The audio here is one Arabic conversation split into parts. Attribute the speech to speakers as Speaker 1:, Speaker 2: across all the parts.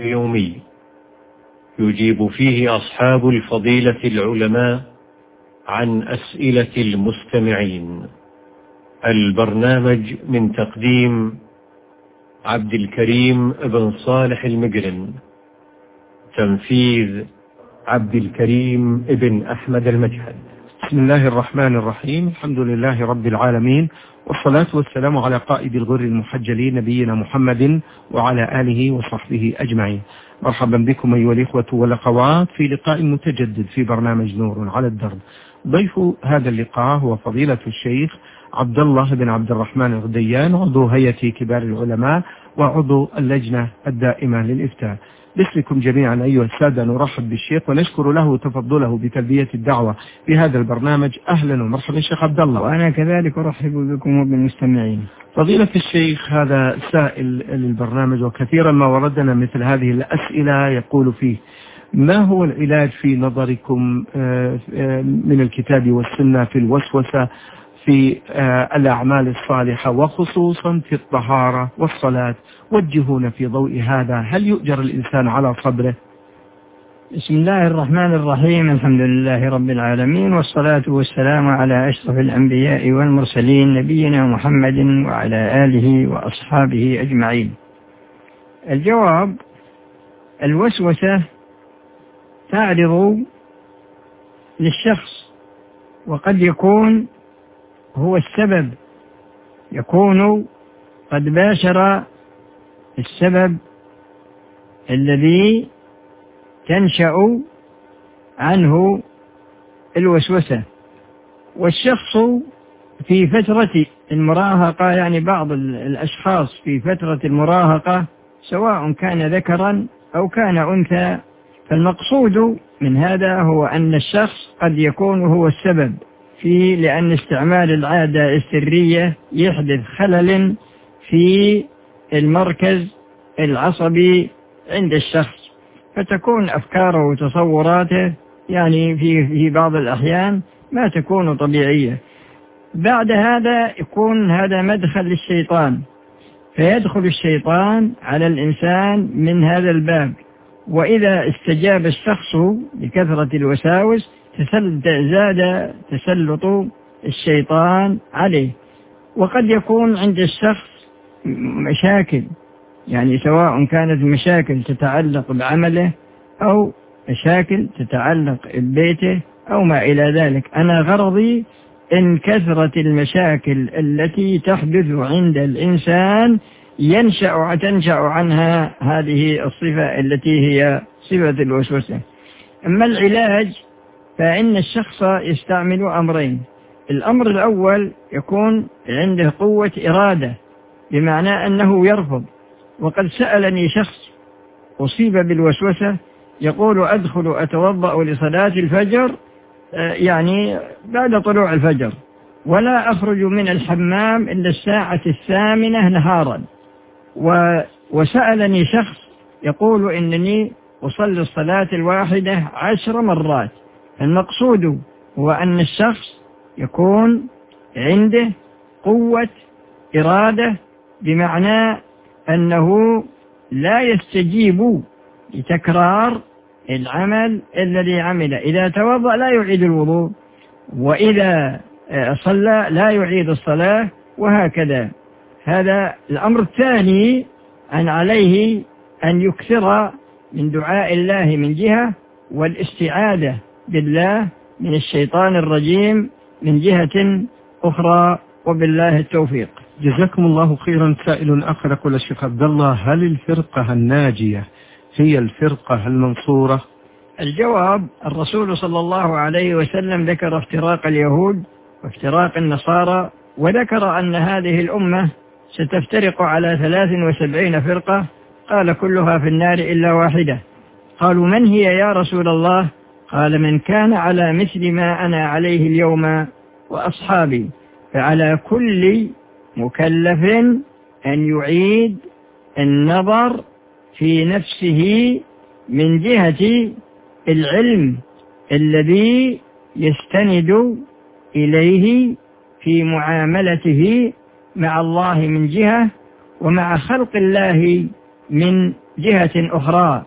Speaker 1: يومي يجيب فيه أصحاب الفضيلة العلماء عن أسئلة المستمعين. البرنامج من تقديم عبد الكريم بن صالح المقرن، تنفيذ عبد الكريم بن أحمد المجهد.
Speaker 2: بسم الله الرحمن الرحيم. الحمد لله رب العالمين، والصلاة والسلام على قائد الغر المحجلين نبينا محمد وعلى آله وصحبه أجمعين. مرحبا بكم أيها الإخوة والأخوات في لقاء متجدد في برنامج نور على الدرب. ضيف هذا اللقاء هو فضيلة الشيخ عبد الله بن عبد الرحمن الغديان، عضو هيئة كبار العلماء وعضو اللجنة الدائمة للإفتاء. باسمكم جميعا أيها السادة نرحب بالشيخ ونشكر له تفضله بتلبية الدعوة في هذا البرنامج. أهلا ومرحبا شيخ عبد الله.
Speaker 3: وأنا كذلك أرحب بكم وبالمستمعين.
Speaker 2: فضيلة الشيخ، هذا سائل للبرنامج وكثيرا ما وردنا مثل هذه الأسئلة يقول فيه: ما هو العلاج في نظركم من الكتاب والسنة في الوسوسة في الأعمال الصالحة وخصوصا في الطهارة والصلاة؟ وجهونا في ضوء هذا، هل يؤجر الإنسان على صبره؟
Speaker 3: بسم الله الرحمن الرحيم. الحمد لله رب العالمين، والصلاة والسلام على أشرف الأنبياء والمرسلين نبينا محمد وعلى آله وأصحابه أجمعين. الجواب: الوسوسة تعرض للشخص، وقد يكون هو السبب، يكون قد باشر السبب الذي تنشأ عنه الوسوسة. والشخص في فترة المراهقة، يعني بعض الأشخاص في فترة المراهقة سواء كان ذكرا أو كان أنثى، فالمقصود من هذا هو أن الشخص قد يكون هو السبب لأن استعمال العادة السرية يحدث خلل في المركز العصبي عند الشخص، فتكون أفكاره وتصوراته يعني في بعض الأحيان ما تكون طبيعية. بعد هذا يكون هذا مدخل للشيطان، فيدخل الشيطان على الإنسان من هذا الباب، وإذا استجاب الشخص لكثرة الوساوس زاد تسلط الشيطان عليه. وقد يكون عند الشخص مشاكل، يعني سواء كانت مشاكل تتعلق بعمله أو مشاكل تتعلق ببيته أو ما إلى ذلك. أنا غرضي إن كثرت المشاكل التي تحدث عند الإنسان تنشأ عنها هذه الصفة التي هي صفة الوسوسة. أما العلاج فإن الشخص يستعمل أمرين. الأمر الأول يكون عنده قوة إرادة، بمعنى أنه يرفض. وقد سألني شخص أصيب بالوسوسة يقول: أدخل أتوضأ لصلاة الفجر، يعني بعد طلوع الفجر، ولا أخرج من الحمام إلا الساعة 8 نهارا. وسألني شخص يقول: إنني أصلي الصلاة الواحدة 10 مرات. المقصود هو أن الشخص يكون عنده قوة إرادة، بمعنى أنه لا يستجيب لتكرار العمل الذي عمل. إذا توضأ لا يعيد الوضوء، وإذا صلى لا يعيد الصلاة، وهكذا. هذا الأمر الثاني، أن عليه أن يكثر من دعاء الله من جهة، والاستعاذة بالله من الشيطان الرجيم من جهة أخرى، وبالله التوفيق.
Speaker 2: جزاكم الله خيرا. سائل آخر يقول: الشيخ عبد الله، هل الفرقة الناجية هي الفرقة المنصورة؟
Speaker 3: الجواب: الرسول صلى الله عليه وسلم ذكر افتراق اليهود وافتراق النصارى، وذكر أن هذه الأمة ستفترق على 73 فرقة، قال: كلها في النار إلا واحدة. قالوا: من هي يا رسول الله؟ قال: من كان على مثل ما أنا عليه اليوم وأصحابي. فعلى كل مكلف أن يعيد النظر في نفسه من جهة العلم الذي يستند إليه في معاملته مع الله من جهة، ومع خلق الله من جهة أخرى،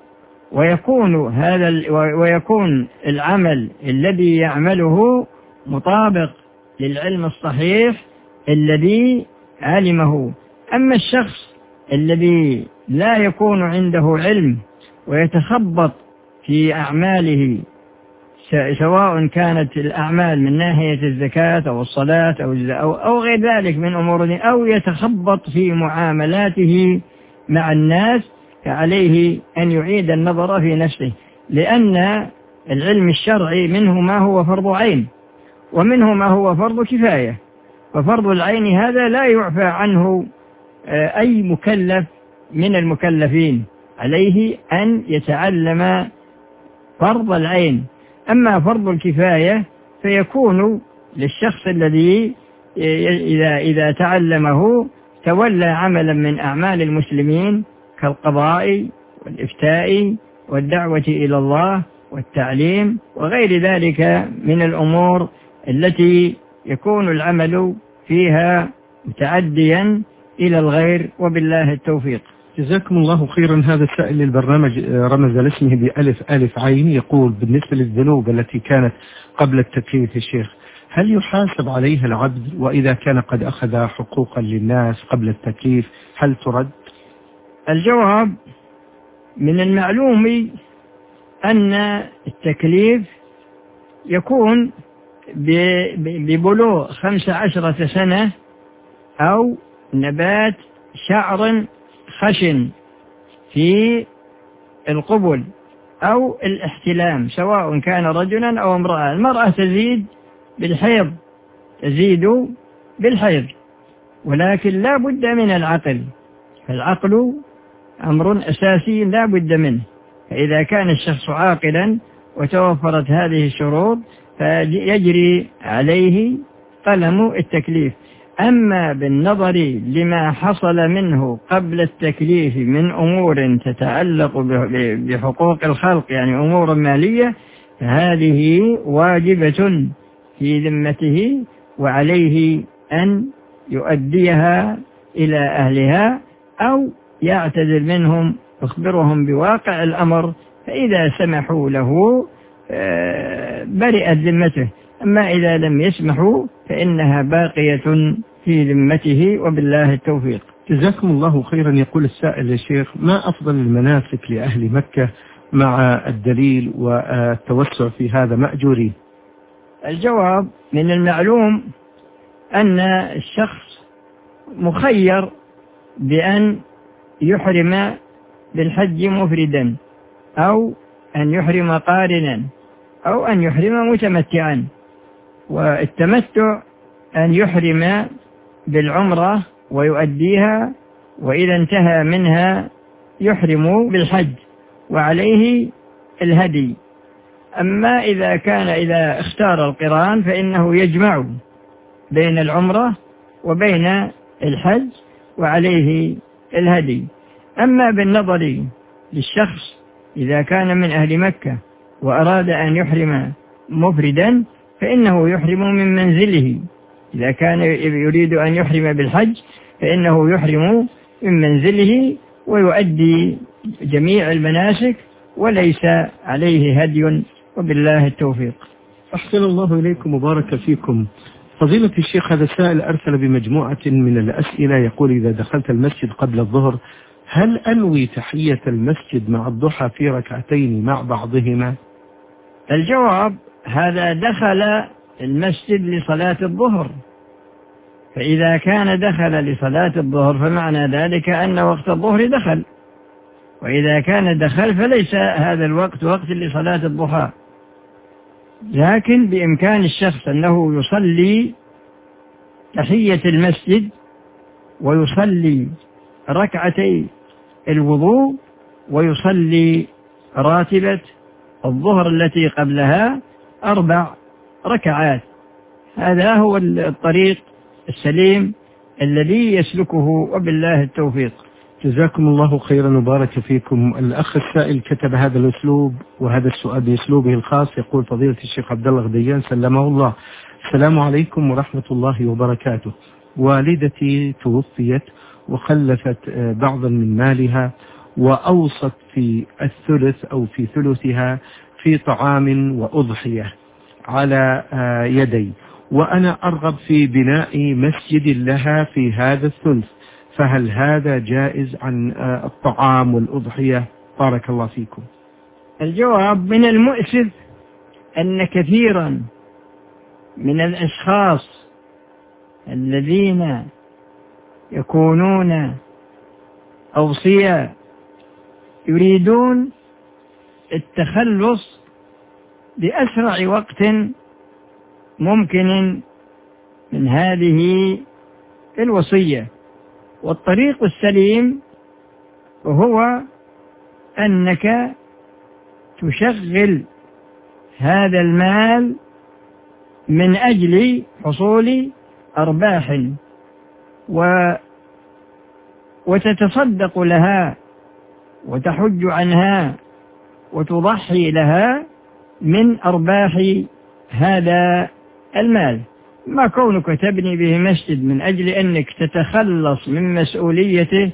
Speaker 3: ويكون العمل الذي يعمله مطابق للعلم الصحيح الذي علمه. أما الشخص الذي لا يكون عنده علم ويتخبط في أعماله، سواء كانت الأعمال من ناحية الزكاة أو الصلاة أو غير ذلك من أمور، أو يتخبط في معاملاته مع الناس، فعليه أن يعيد النظر في نفسه، لأن العلم الشرعي منه ما هو فرض عين ومنه ما هو فرض كفاية. ففرض العين هذا لا يعفى عنه أي مكلف من المكلفين، عليه أن يتعلم فرض العين. أما فرض الكفاية فيكون للشخص الذي إذا تعلمه تولى عملا من أعمال المسلمين كالقضاء والإفتاء والدعوة إلى الله والتعليم وغير ذلك من الأمور التي يكون العمل فيها متعديا إلى الغير، وبالله التوفيق.
Speaker 2: جزاكم الله خيرا. هذا السائل للبرنامج رمز لاسمه بألف ألف عين، يقول: بالنسبة للذنوب التي كانت قبل التكليف يا شيخ، هل يحاسب عليها العبد؟ وإذا كان قد أخذ حقوقا للناس قبل التكليف هل ترد؟
Speaker 3: الجواب: من المعلوم أن التكليف يكون ببلوغ 15 سنة أو نبات شعر خشن في القبل أو الاحتلام، سواء كان رجلا أو امرأة. المرأة تزيد بالحيض، ولكن لا بد من العقل، فالعقل أمر أساسي لا بد منه. فإذا كان الشخص عاقلا وتوفرت هذه الشروط فيجري عليه قلم التكليف. أما بالنظر لما حصل منه قبل التكليف من أمور تتعلق بحقوق الخلق، يعني أمور مالية، فهذه واجبة في ذمته، وعليه أن يؤديها إلى أهلها أو يعتذر منهم، يخبرهم بواقع الأمر، فإذا سمحوا له برئت ذمته. أما إذا لم يسمحوا فإنها باقية في ذمته، وبالله التوفيق.
Speaker 2: جزاكم الله خيرا. يقول السائل: يا شيخ، ما أفضل المناسك لأهل مكة مع الدليل والتوسع في هذا مأجورين؟
Speaker 3: الجواب: من المعلوم أن الشخص مخير بأن يحرم بالحج مفردا، أو أن يحرم قارنا، أو أن يحرم متمتعا. والتمتع أن يحرم بالعمرة ويؤديها، وإذا انتهى منها يحرم بالحج وعليه الهدي. أما إذا اختار القران فإنه يجمع بين العمرة وبين الحج وعليه الهدي. أما بالنظر للشخص إذا كان من أهل مكة وأراد أن يحرم مفردا فإنه يحرم من منزله. إذا كان يريد أن يحرم بالحج فإنه يحرم من منزله ويؤدي جميع المناسك وليس عليه هدي، وبالله التوفيق.
Speaker 2: أحسن الله إليكم وبارك فيكم. فضيلة الشيخ، هذا السائل أرسل بمجموعة من الأسئلة، يقول: إذا دخلت المسجد قبل الظهر هل أنوي تحية المسجد مع الضحى في ركعتين مع بعضهما؟
Speaker 3: الجواب: هذا دخل المسجد لصلاة الظهر، فإذا كان دخل لصلاة الظهر فمعنى ذلك أن وقت الظهر دخل، وإذا كان دخل فليس هذا الوقت وقت لصلاة الضحى. لكن بإمكان الشخص أنه يصلي تحية المسجد ويصلي ركعتي الوضوء ويصلي راتبة الظهر التي قبلها 4 ركعات. هذا هو الطريق السليم الذي يسلكه، وبالله التوفيق.
Speaker 2: جزاكم الله خيرا وبارك فيكم. الأخ السائل كتب هذا الأسلوب وهذا السؤال بأسلوبه الخاص، يقول: فضيلة الشيخ عبد الله غديان سلمه الله، السلام عليكم ورحمة الله وبركاته. والدتي توفيت وخلفت بعضا من مالها، وأوصت في الثلث أو في ثلثها في طعام وأضحية على يدي، وأنا أرغب في بناء مسجد لها في هذا الثلث، فهل هذا جائز عن الطعام والأضحية؟ بارك الله فيكم.
Speaker 3: الجواب: من المؤسف أن كثيرا من الأشخاص الذين يكونون أوصياء يريدون التخلص بأسرع وقت ممكن من هذه الوصية، والطريق السليم هو أنك تشغل هذا المال من أجل حصول أرباح وتتصدق لها وتحج عنها وتضحي لها من أرباح هذا المال. ما كونك تبني به مسجد من أجل أنك تتخلص من مسؤوليته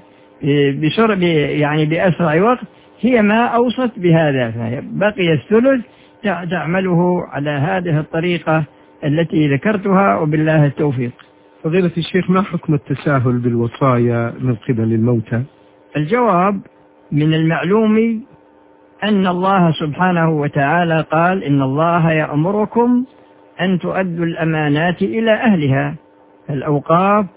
Speaker 3: يعني بأسرع وقت هي ما أوصت بهذا، فبقي الثلث تعمله على هذه الطريقة التي ذكرتها، وبالله التوفيق.
Speaker 2: فضيلة الشيخ، ما حكم التساهل بالوصايا من قبل الموتى؟
Speaker 3: الجواب: من المعلوم أن الله سبحانه وتعالى قال: إن الله يأمركم أن تؤدوا الأمانات إلى أهلها. الأوقاف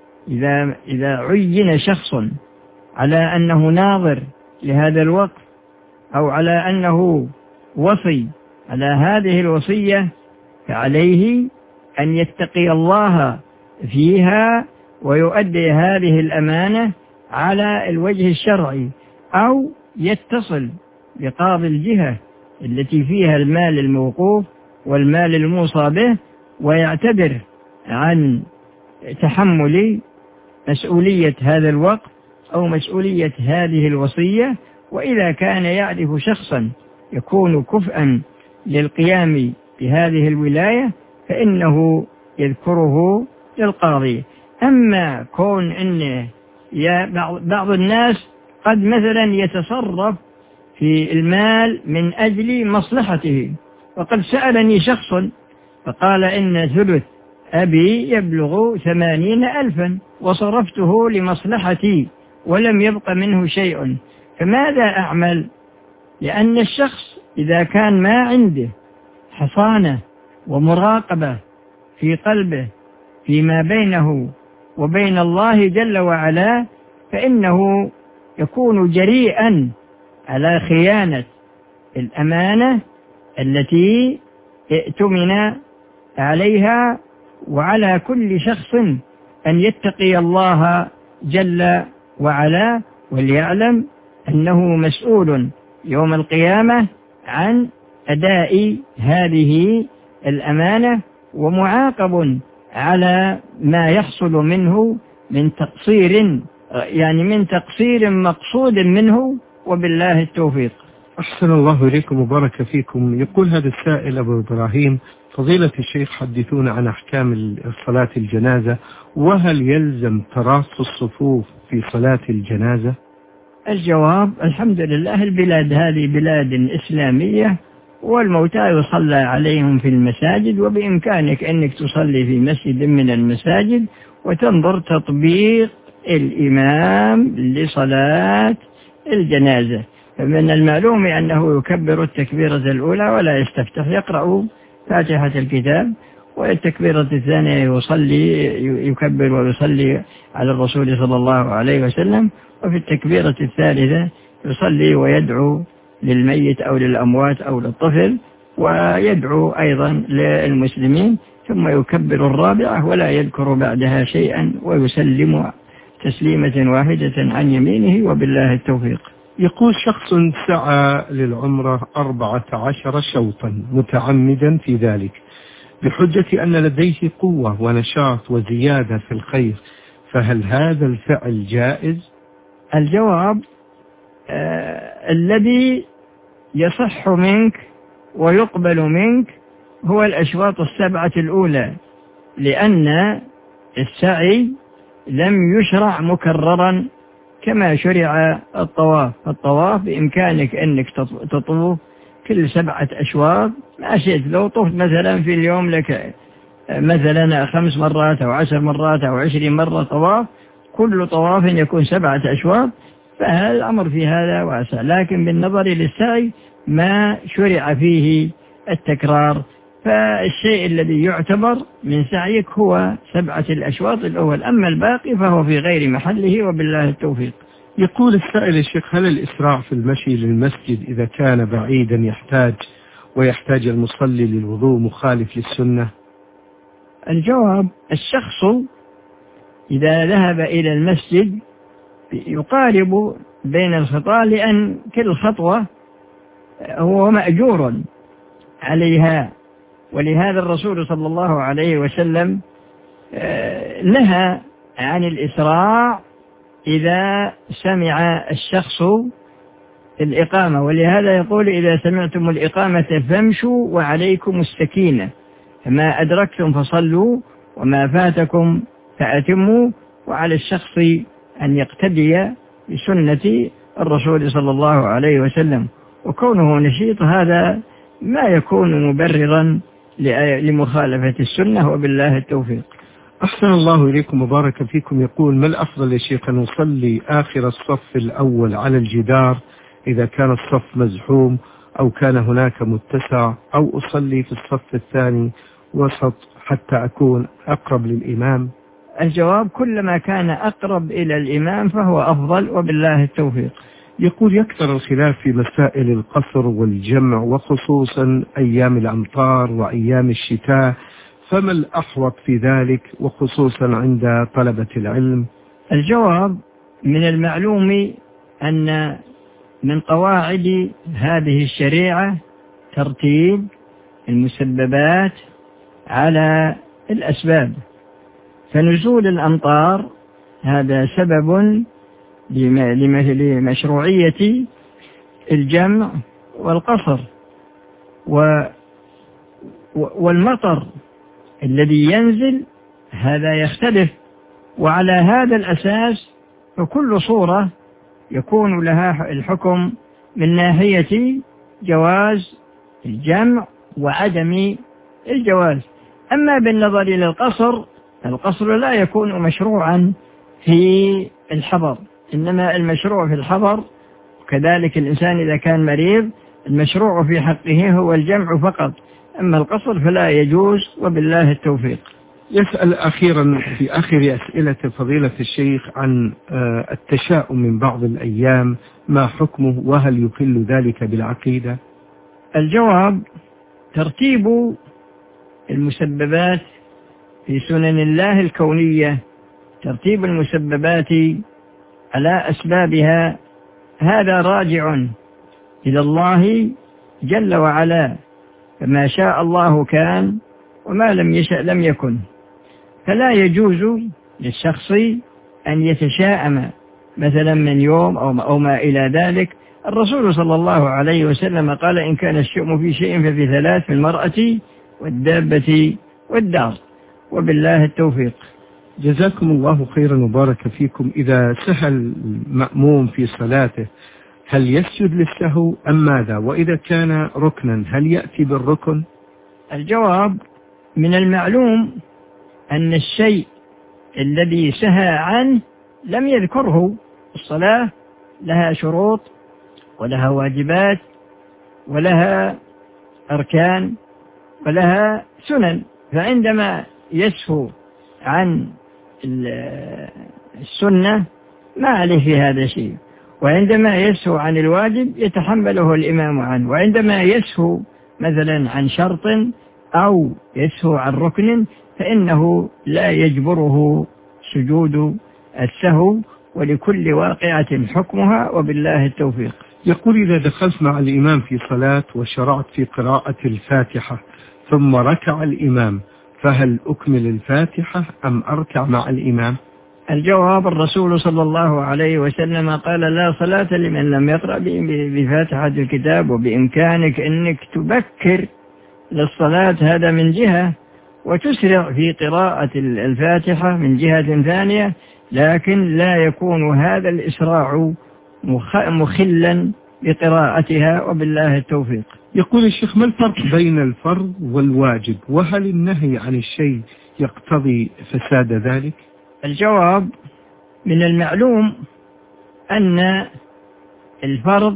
Speaker 3: إذا عين شخص على أنه ناظر لهذا الوقف أو على أنه وصي على هذه الوصية، فعليه أن يتقي الله فيها ويؤدي هذه الأمانة على الوجه الشرعي، أو يتصل بقاضي الجهة التي فيها المال الموقوف والمال الموصى به ويعتبر عن تحمل مسؤولية هذا الوقف أو مسؤولية هذه الوصية. وإذا كان يعرف شخصا يكون كفءا للقيام بهذه الولاية فإنه يذكره للقاضي. أما كون أن بعض الناس قد مثلا يتصرف في المال من أجل مصلحته، وقد سألني شخص فقال إن ثلث أبي يبلغ 80,000 وصرفته لمصلحتي ولم يبق منه شيء، فماذا أعمل؟ لأن الشخص إذا كان ما عنده حصانة ومراقبة في قلبه فيما بينه وبين الله جل وعلا، فإنه يكون جريئا على خيانة الأمانة التي ائتمن عليها. وعلى كل شخص أن يتقي الله جل وعلا وليعلم أنه مسؤول يوم القيامة عن أداء هذه الأمانة، ومعاقب على ما يحصل منه من تقصير، يعني من تقصير مقصود منه، وبالله التوفيق.
Speaker 2: أحسن الله إليكم وبارك فيكم. يقول هذا السائل أبو إبراهيم: فضيلة الشيخ، حدثونا عن أحكام صلاة الجنازة، وهل يلزم تراص الصفوف في صلاة الجنازة؟
Speaker 3: الجواب: الحمد لله، البلاد هذه بلاد إسلامية والموتى يصلى عليهم في المساجد، وبإمكانك أنك تصلي في مسجد من المساجد وتنظر تطبيق الإمام لصلاة الجنازة. فمن المعلوم أنه يكبر التكبيرة الأولى ولا يستفتح، يقرأ فاتحة الكتاب، والتكبيرة الثانية يصلي يكبر ويصلي على الرسول صلى الله عليه وسلم، وفي التكبيرة الثالثة يصلي ويدعو للميت أو للأموات أو للطفل، ويدعو أيضا للمسلمين، ثم يكبر الرابعة ولا يذكر بعدها شيئا ويسلم تسليمة واحدة عن يمينه، وبالله التوفيق.
Speaker 2: يقول شخص سعى للعمرة 14 شوطا متعمدا في ذلك بحجة أن لديه قوة ونشاط وزيادة في الخير، فهل هذا الفعل جائز؟
Speaker 3: الجواب: الذي يصح منك ويقبل منك هو الأشواط 7 الأولى، لأن السعي لم يشرع مكررا كما شرع الطواف. الطواف بإمكانك أنك تطوف كل 7 أشواط ما شئت. لو طفت مثلا في اليوم لك مثلا 5 مرات أو 10 مرات أو 20 مرة طواف، كل طواف يكون 7 أشواط، فهذا الأمر في هذا واسع. لكن بالنظر للسعي ما شرع فيه التكرار، فالشيء الذي يعتبر من سعيك هو 7 الأشواط الأول، أما الباقي فهو في غير محله وبالله التوفيق.
Speaker 2: يقول السائل يا شيخ: هل الإسراع في المشي للمسجد إذا كان بعيدا ويحتاج المصلي للوضوء مخالف للسنة؟
Speaker 3: الجواب: الشخص إذا ذهب إلى المسجد يقارب بين الخطى، لأن كل خطوة هو مأجور عليها، ولهذا الرسول صلى الله عليه وسلم نهى عن الإسراع إذا سمع الشخص الإقامة، ولهذا يقول: إذا سمعتم الإقامة فامشوا وعليكم السكينة، فما أدركتم فصلوا وما فاتكم فأتموا. وعلى الشخص أن يقتدي بسنة الرسول صلى الله عليه وسلم، وكونه نشيط هذا ما يكون مبررا لمخالفة السنة وبالله التوفيق.
Speaker 2: أحسن الله إليكم وبارك فيكم. يقول: ما الأفضل يا شيخ، أن نصلي آخر الصف الأول على الجدار إذا كان الصف مزحوم أو كان هناك متسع، أو أصلي في الصف الثاني وسط حتى أكون أقرب للإمام؟
Speaker 3: الجواب: كلما كان أقرب إلى الإمام فهو أفضل وبالله التوفيق.
Speaker 2: يقول: يكثر الخلاف في مسائل القصر والجمع، وخصوصا أيام الأمطار وأيام الشتاء، فما الأحوط في ذلك وخصوصا عند طلبة العلم؟
Speaker 3: الجواب: من المعلوم أن من قواعد هذه الشريعة ترتيب المسببات على الأسباب، فنزول الأمطار هذا سبب لمشروعية الجمع والقصر، والمطر الذي ينزل هذا يختلف، وعلى هذا الأساس فكل صورة يكون لها الحكم من ناحية جواز الجمع وعدم الجواز. أما بالنظر للقصر، القصر لا يكون مشروعا في الحضر، إنما المشروع في الحضر، وكذلك الإنسان إذا كان مريض المشروع في حقه هو الجمع فقط، أما القصر فلا يجوز وبالله التوفيق.
Speaker 2: يسأل أخيرا في آخر أسئلة فضيلة الشيخ عن التشاؤم من بعض الأيام، ما حكمه وهل يخل ذلك بالعقيدة؟
Speaker 3: الجواب: ترتيب المسببات في سنن الله الكونية، ترتيب المسببات على أسبابها، هذا راجع إلى الله جل وعلا، فما شاء الله كان وما لم يشأ لم يكن، فلا يجوز للشخص أن يتشاءم مثلا من يوم أو ما إلى ذلك. الرسول صلى الله عليه وسلم قال: إن كان الشؤم في شيء ففي 3، في المرأة والدابة والدار، وبالله التوفيق.
Speaker 2: جزاكم الله خيرا وبارك فيكم. إذا سهى المأموم في صلاته هل يسجد للسهو أم ماذا؟ وإذا كان ركنا هل يأتي بالركن؟
Speaker 3: الجواب: من المعلوم أن الشيء الذي سهى عنه لم يذكره. الصلاة لها شروط ولها واجبات ولها أركان ولها سنن، فعندما يسهو عن السنة ما عليه في هذا شيء، وعندما يسهو عن الواجب يتحمله الإمام عنه، وعندما يسهو مثلا عن شرط أو يسهو عن ركن فإنه لا يجبره سجود السهو، ولكل واقعة حكمها وبالله التوفيق.
Speaker 2: يقول: إذا دخلت مع الإمام في صلاة وشرعت في قراءة الفاتحة ثم ركع الإمام، فهل أكمل الفاتحة أم أركع مع الإمام؟
Speaker 3: الجواب: الرسول صلى الله عليه وسلم قال: لا صلاة لمن لم يقرأ بفاتحة الكتاب. وبإمكانك أنك تبكر للصلاة هذا من جهة، وتسرع في قراءة الفاتحة من جهة ثانية، لكن لا يكون هذا الإسراع مخلا بقراءتها، وبالله التوفيق.
Speaker 2: يقول الشيخ: ما الفرق بين الفرض والواجب؟ وهل النهي عن الشيء يقتضي فساد ذلك؟
Speaker 3: الجواب: من المعلوم أن الفرض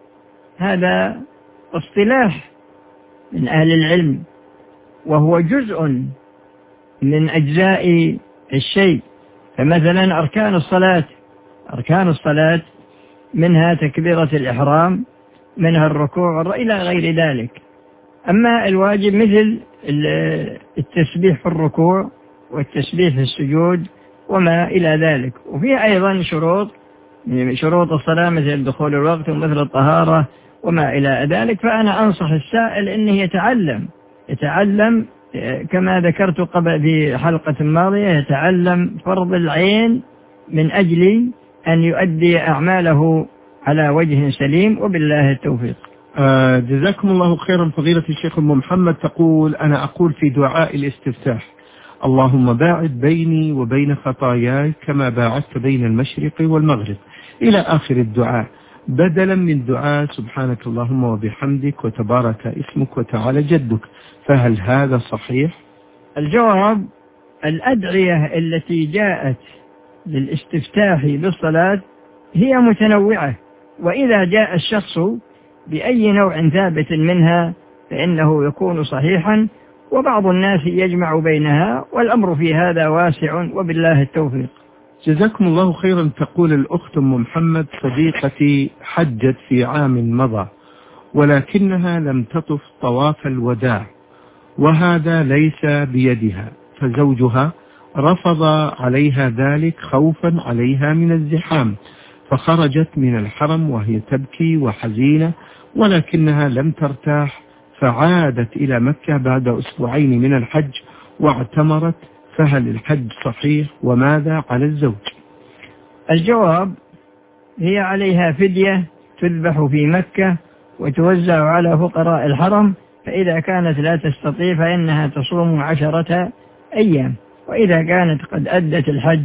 Speaker 3: هذا اصطلاح من أهل العلم، وهو جزء من أجزاء الشيء. فمثلا أركان الصلاة منها تكبيرة الإحرام، منها الركوع إلى غير ذلك. أما الواجب مثل التسبيح في الركوع والتسبيح في السجود وما إلى ذلك. وفي أيضا شروط الصلاة مثل دخول الوقت ومثل الطهارة وما إلى ذلك. فأنا أنصح السائل أنه يتعلم كما ذكرت قبل في حلقة ماضية، يتعلم فرض العين من أجل أن يؤدي أعماله على وجه سليم، وبالله التوفيق.
Speaker 2: جزاكم الله خيرا. فضيلة الشيخ أم محمد تقول: أنا أقول في دعاء الاستفتاح: اللهم باعد بيني وبين خطاياي كما باعدت بين المشرق والمغرب، إلى آخر الدعاء، بدلا من دعاء سبحانك اللهم وبحمدك وتبارك اسمك وتعالى جدك. فهل هذا صحيح؟
Speaker 3: الجواب: الأدعية التي جاءت للاستفتاح بالصلاة هي متنوعة، وإذا جاء الشخص بأي نوع ثابت منها فإنه يكون صحيحا، وبعض الناس يجمع بينها، والأمر في هذا واسع، وبالله التوفيق.
Speaker 2: جزاكم الله خيرا. تقول الأخت أم محمد: صديقتي حجت في عام مضى، ولكنها لم تطف طواف الوداع، وهذا ليس بيدها، فزوجها رفض عليها ذلك خوفا عليها من الزحام، فخرجت من الحرم وهي تبكي وحزينة، ولكنها لم ترتاح، فعادت إلى مكة بعد أسبوعين من الحج واعتمرت. فهل الحج صحيح؟ وماذا على الزوج؟
Speaker 3: الجواب: هي عليها فدية تذبح في مكة وتوزع على فقراء الحرم، فإذا كانت لا تستطيع فإنها تصوم 10 أيام، وإذا كانت قد أدت الحج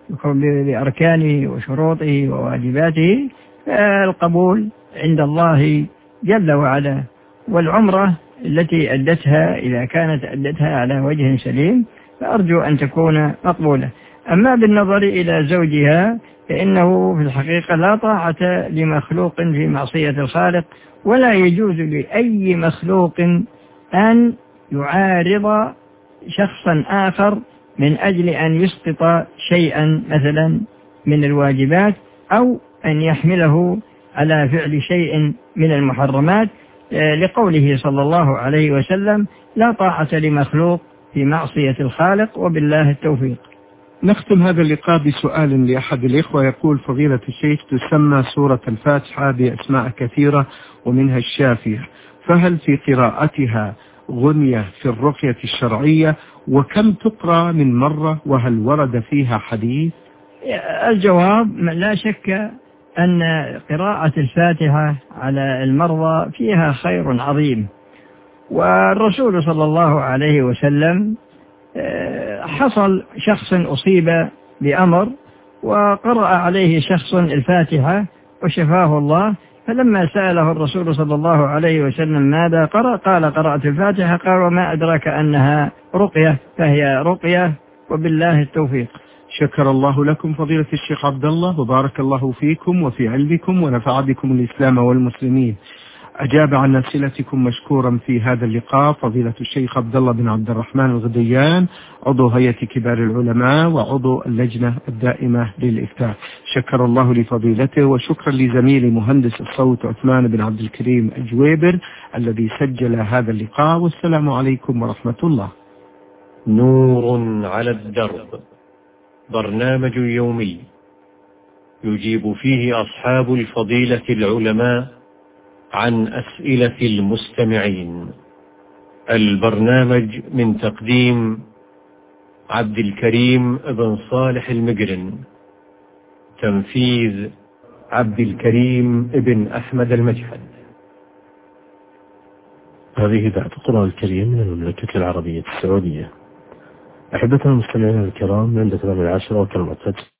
Speaker 3: بأركانه وشروطه وواجباته فالقبول عند الله جل وعلا. والعمرة التي أدتها إذا كانت أدتها على وجه سليم فأرجو أن تكون مقبولة. أما بالنظر إلى زوجها فإنه في الحقيقة لا طاعة لمخلوق في معصية الخالق، ولا يجوز لأي مخلوق أن يعارض شخصا آخر من أجل أن يسقط شيئا مثلا من الواجبات، أو أن يحمله على فعل شيء من المحرمات، لقوله صلى الله عليه وسلم: لا طاعة لمخلوق في معصية الخالق، وبالله التوفيق.
Speaker 2: نختم هذا اللقاء بسؤال لأحد الإخوة. يقول: فضيلة الشيخ، تسمى سورة الفاتحة بأسماء كثيرة ومنها الشافية، فهل في قراءتها غنية في الرقية الشرعية؟ وكم تقرأ من مرة؟ وهل ورد فيها حديث؟
Speaker 3: الجواب: لا شك أن قراءة الفاتحة على المرضى فيها خير عظيم، والرسول صلى الله عليه وسلم حصل شخص أصيب بأمر وقرأ عليه شخص الفاتحة وشفاه الله، فلما سأله الرسول صلى الله عليه وسلم ماذا قرأ قال: قرأت الفاتحة. قال: وما أدراك أنها رقية؟ فهي رقية، وبالله التوفيق.
Speaker 2: شكر الله لكم فضيلة الشيخ عبد الله، وبارك الله فيكم وفي علمكم، ونفع بكم الإسلام والمسلمين. أجاب عن أسئلتكم مشكورا في هذا اللقاء فضيلة الشيخ عبد الله بن عبد الرحمن الغديان، عضو هيئة كبار العلماء وعضو اللجنة الدائمة للإفتاء. شكر الله لفضيلته، وشكرا لزميلي مهندس الصوت عثمان بن عبد الكريم الجويبر الذي سجل هذا اللقاء. والسلام عليكم ورحمة الله.
Speaker 1: نور على الدرب، برنامج يومي يجيب فيه أصحاب الفضيلة العلماء عن أسئلة المستمعين. البرنامج من تقديم عبد الكريم بن صالح المقرن، تنفيذ عبد الكريم بن أحمد المجحد.
Speaker 4: هذه إذاعة القرآن الكريم من المملكة العربية السعودية. أحبتنا المستمعين الكرام، عند تمام 10 وكالمعتاد